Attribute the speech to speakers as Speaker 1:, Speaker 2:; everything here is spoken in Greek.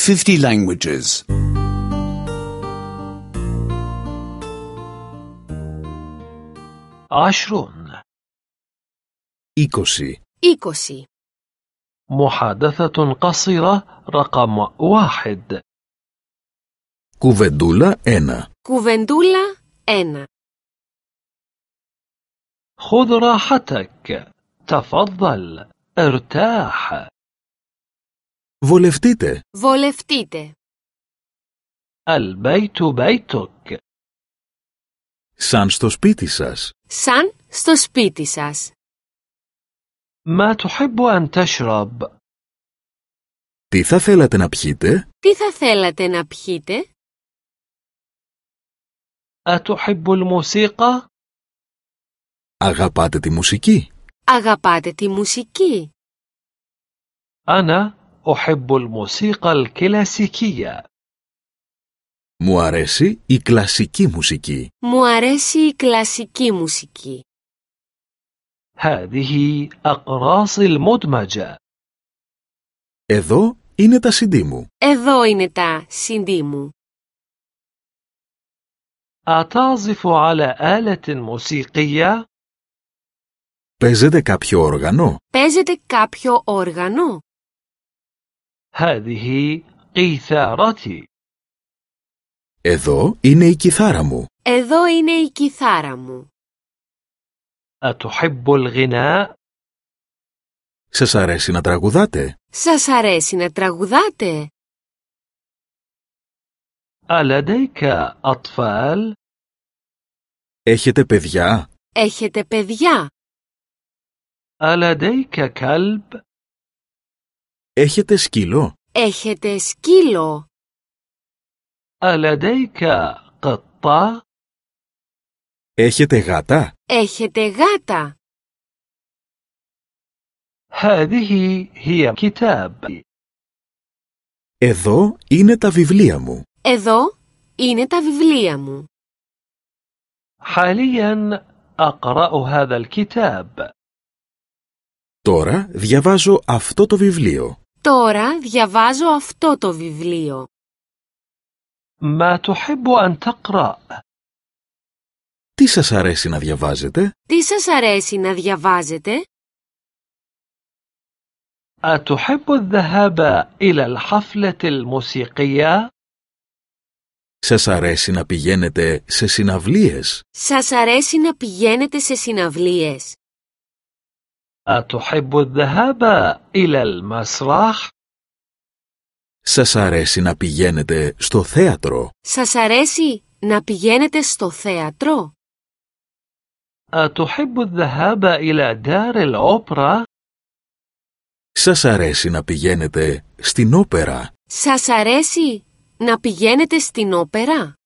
Speaker 1: 50 languages.
Speaker 2: 20
Speaker 3: 20
Speaker 2: محادثة قصيرة رقم 1.
Speaker 4: Κουβεντούλα 1.
Speaker 3: Κουβεντούλα 1.
Speaker 2: خذ راحتك. تفضل. ارتاح.
Speaker 4: Βολευτείτε.
Speaker 3: Βολευτείτε.
Speaker 2: البيت بيتك.
Speaker 4: Σαν στο σπίτι σας.
Speaker 3: Σαν στο σπίτι σας.
Speaker 2: ما تحب أن تشرب؟
Speaker 4: Τι θα θέλατε να πιείτε?
Speaker 3: Τι θα θέλατε να πιείτε?
Speaker 2: أتحب الموسيقى؟
Speaker 4: Αγαπάτε τη μουσική?
Speaker 3: Αγαπάτε τη μουσική?
Speaker 2: أنا أحب الموسيقى الكلاسيكية.
Speaker 4: Μου αρέσει η κλασική μουσική.
Speaker 3: Μου αρέσει η κλασική μουσική.
Speaker 2: هذه أقراص المدمجة.
Speaker 4: Εδώ είναι τα CD μου.
Speaker 3: Εδώ είναι τα CD μου.
Speaker 2: أتعزف على آلة موسيقية؟
Speaker 4: Παίζετε κάποιο όργανο?
Speaker 3: Παίζετε κάποιο όργανο?
Speaker 2: هذه قيثارتي.
Speaker 4: Εδώ είναι η κιθάρα μου.
Speaker 3: Εδώ είναι η κιθάρα μου.
Speaker 2: أتحب الغناء؟
Speaker 4: Σας αρέσει να τραγουδάτε?
Speaker 3: Σας αρέσει να τραγουδάτε?
Speaker 2: ألديك أطفال؟
Speaker 4: Έχετε παιδιά?
Speaker 3: Έχετε παιδιά?
Speaker 2: ألديك كلب؟
Speaker 4: Έχετε σκύλο?
Speaker 3: Έχετε σκύλο?
Speaker 2: ألديك قطة؟
Speaker 4: Έχετε γάτα?
Speaker 3: Έχετε γάτα?
Speaker 2: هذه هي كتاب.
Speaker 4: Εδώ είναι τα βιβλία μου.
Speaker 3: Εδώ είναι τα βιβλία μου.
Speaker 2: حاليا أقرأ هذا الكتاب.
Speaker 4: Τώρα διαβάζω αυτό το βιβλίο.
Speaker 3: Τώρα διαβάζω αυτό το βιβλίο.
Speaker 2: ما تحب أن تقرأ؟
Speaker 4: Τι σας αρέσει να διαβάζετε?
Speaker 3: Τι σας αρέσει να διαβάζετε?
Speaker 2: أتحب الذهاب إلى الحفلة الموسيقية؟
Speaker 4: Σας αρέσει να πηγαίνετε σε συναυλίες?
Speaker 3: Σας αρέσει να πηγαίνετε σε συναυλίες?
Speaker 2: أتحب الذهاب إلى المسرح؟
Speaker 4: Σας αρέσει να πηγαίνετε στο θέατρο?
Speaker 3: Σας αρέσει να πηγαίνετε στο θέατρο?
Speaker 2: أتحب الذهاب إلى دار الأوبرا؟
Speaker 4: Σας αρέσει να πηγαίνετε στην όπερα?
Speaker 3: Σας αρέσει να πηγαίνετε στην όπερα?